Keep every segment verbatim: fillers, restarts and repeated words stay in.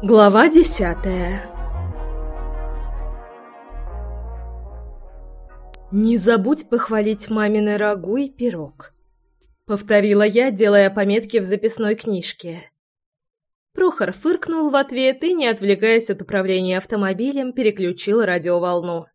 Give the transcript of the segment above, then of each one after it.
Глава десятая. «Не забудь похвалить мамины рагу и пирог», — повторила я, делая пометки в записной книжке. Прохор фыркнул в ответ и, не отвлекаясь от управления автомобилем, переключил радиоволну.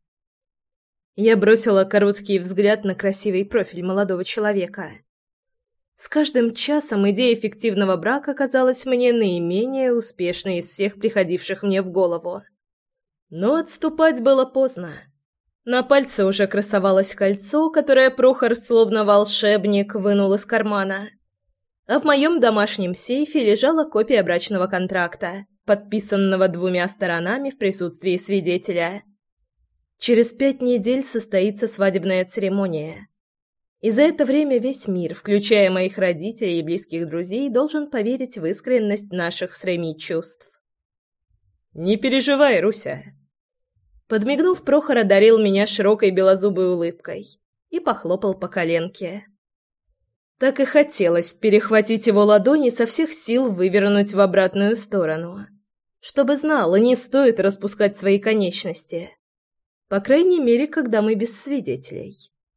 Я бросила короткий взгляд на красивый профиль молодого человека. С каждым часом идея фиктивного брака казалась мне наименее успешной из всех приходивших мне в голову. Но отступать было поздно. На пальце уже красовалось кольцо, которое Прохор, словно волшебник, вынул из кармана. А в моем домашнем сейфе лежала копия брачного контракта, подписанного двумя сторонами в присутствии свидетеля. Через пять недель состоится свадебная церемония. И за это время весь мир, включая моих родителей и близких друзей, должен поверить в искренность наших с Реми чувств. «Не переживай, Руся!» Подмигнув, Прохор одарил меня широкой белозубой улыбкой и похлопал по коленке. Так и хотелось перехватить его ладони и со всех сил вывернуть в обратную сторону, чтобы знал, не стоит распускать свои конечности. По крайней мере, когда мы без свидетелей.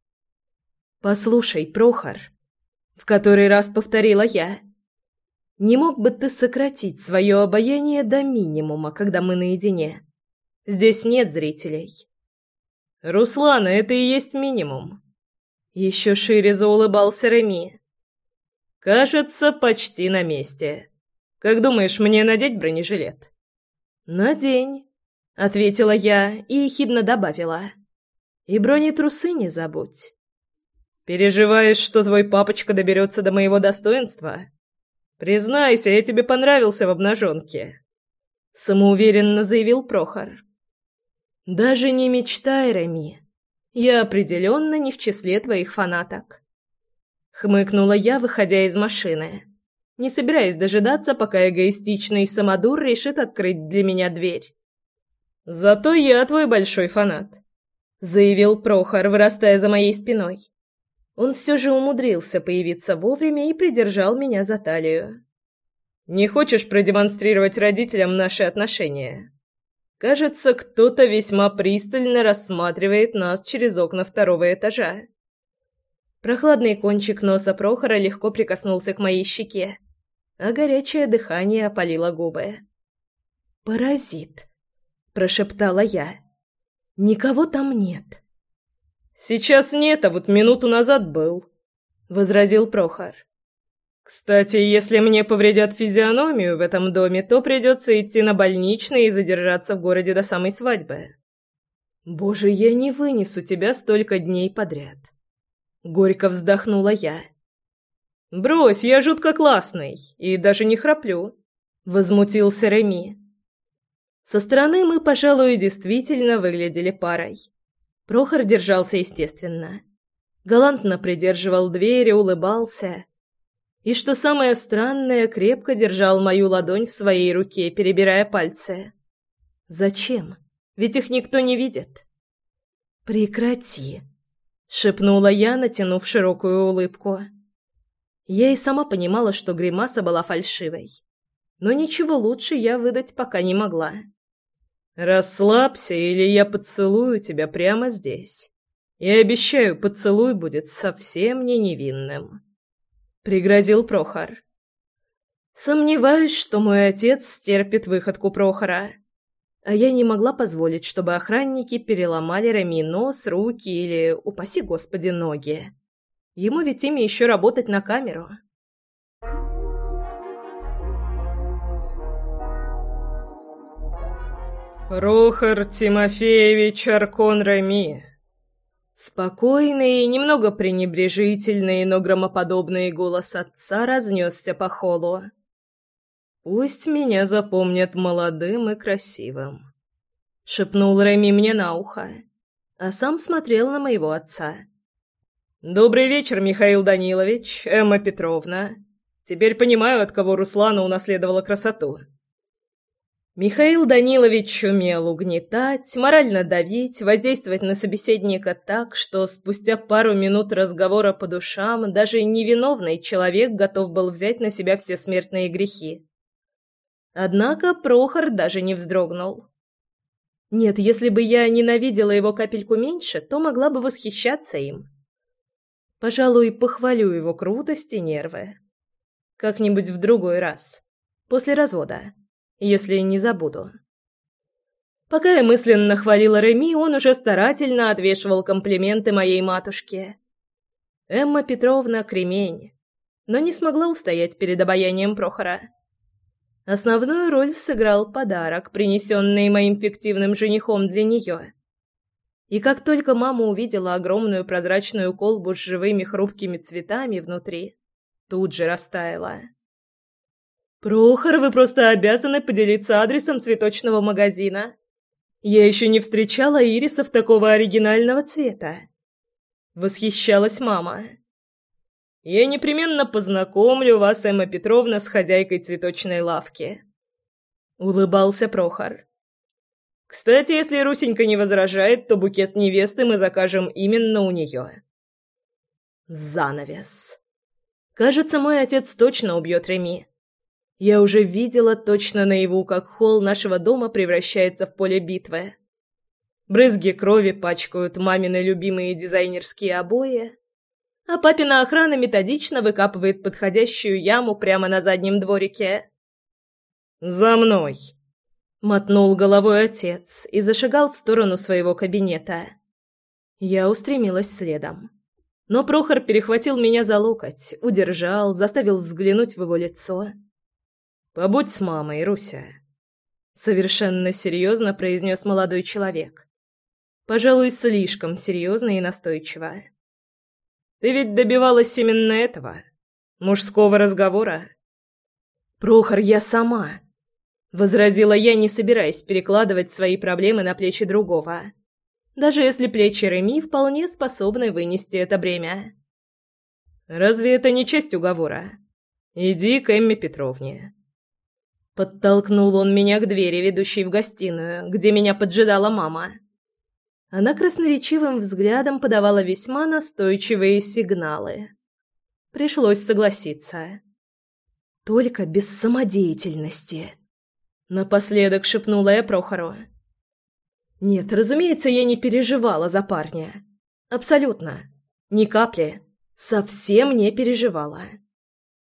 «Послушай, Прохор», — в который раз повторила я, — «не мог бы ты сократить свое обаяние до минимума, когда мы наедине? Здесь нет зрителей». «Руслана, это и есть минимум». Еще шире заулыбался Реми. «Кажется, почти на месте. Как думаешь, мне надеть бронежилет?» «Надень», — ответила я и ехидно добавила. «И бронетрусы не забудь». «Переживаешь, что твой папочка доберется до моего достоинства? Признайся, я тебе понравился в обнаженке», — самоуверенно заявил Прохор. «Даже не мечтай, Реми. Я определенно не в числе твоих фанаток», — хмыкнула я, выходя из машины, не собираясь дожидаться, пока эгоистичный самодур решит открыть для меня дверь. «Зато я твой большой фанат», — заявил Прохор, вырастая за моей спиной. Он все же умудрился появиться вовремя и придержал меня за талию. «Не хочешь продемонстрировать родителям наши отношения? Кажется, кто-то весьма пристально рассматривает нас через окна второго этажа». Прохладный кончик носа Прохора легко прикоснулся к моей щеке, а горячее дыхание опалило губы. «Паразит», — прошептала я. «Никого там нет». «Сейчас нет, а вот минуту назад был», — возразил Прохор. «Кстати, если мне повредят физиономию в этом доме, то придется идти на больничный и задержаться в городе до самой свадьбы». «Боже, я не вынесу тебя столько дней подряд», — горько вздохнула я. «Брось, я жутко классный и даже не храплю», — возмутился Реми. Со стороны мы, пожалуй, действительно выглядели парой. Прохор держался естественно. Галантно придерживал дверь и улыбался. И, что самое странное, крепко держал мою ладонь в своей руке, перебирая пальцы. «Зачем? Ведь их никто не видит». «Прекрати», — шепнула я, натянув широкую улыбку. Я и сама понимала, что гримаса была фальшивой. Но ничего лучше я выдать пока не могла. «Расслабься, или я поцелую тебя прямо здесь. И обещаю, поцелуй будет совсем не невинным», — пригрозил Прохор. Сомневаюсь, что мой отец стерпит выходку Прохора. А я не могла позволить, чтобы охранники переломали Реми нос, руки или, упаси господи, ноги. Ему ведь ими еще работать на камеру. «Прохор Тимофеевич Аркон Реми». Спокойный, немного пренебрежительный, но громоподобный голос отца разнесся по холлу. «Пусть меня запомнят молодым и красивым», — шепнул Реми мне на ухо, а сам смотрел на моего отца. «Добрый вечер, Михаил Данилович, Эмма Петровна. Теперь понимаю, от кого Руслана унаследовала красоту». Михаил Данилович умел угнетать, морально давить, воздействовать на собеседника так, что спустя пару минут разговора по душам даже невиновный человек готов был взять на себя все смертные грехи. Однако Прохор даже не вздрогнул. Нет, если бы я ненавидела его капельку меньше, то могла бы восхищаться им. Пожалуй, похвалю его крутость и нервы. Как-нибудь в другой раз, после развода, если не забуду. Пока я мысленно хвалила Реми, он уже старательно отвешивал комплименты моей матушке. Эмма Петровна — кремень, но не смогла устоять перед обаянием Прохора. Основную роль сыграл подарок, принесенный моим фиктивным женихом для нее. И как только мама увидела огромную прозрачную колбу с живыми хрупкими цветами внутри, тут же растаяла. «Прохор, вы просто обязаны поделиться адресом цветочного магазина. Я еще не встречала ирисов такого оригинального цвета», — восхищалась мама. «Я непременно познакомлю вас, Эмма Петровна, с хозяйкой цветочной лавки», — улыбался Прохор. «Кстати, если Русенька не возражает, то букет невесты мы закажем именно у нее». Занавес. Кажется, мой отец точно убьет Реми. Я уже видела точно наяву, как холл нашего дома превращается в поле битвы. Брызги крови пачкают мамины любимые дизайнерские обои, а папина охрана методично выкапывает подходящую яму прямо на заднем дворике. «За мной!» — мотнул головой отец и зашагал в сторону своего кабинета. Я устремилась следом. Но Прохор перехватил меня за локоть, удержал, заставил взглянуть в его лицо. «Побудь с мамой, Руся», — совершенно серьезно произнес молодой человек. Пожалуй, слишком серьезно и настойчиво. «Ты ведь добивалась именно этого? Мужского разговора?» «Прохор, я сама», — возразила я, не собираясь перекладывать свои проблемы на плечи другого, даже если плечи Реми вполне способны вынести это бремя. «Разве это не часть уговора? Иди к Эмме Петровне». Подтолкнул он меня к двери, ведущей в гостиную, где меня поджидала мама. Она красноречивым взглядом подавала весьма настойчивые сигналы. Пришлось согласиться. «Только без самодеятельности», — напоследок шепнула я Прохору. Нет, разумеется, я не переживала за парня. Абсолютно. Ни капли. Совсем не переживала.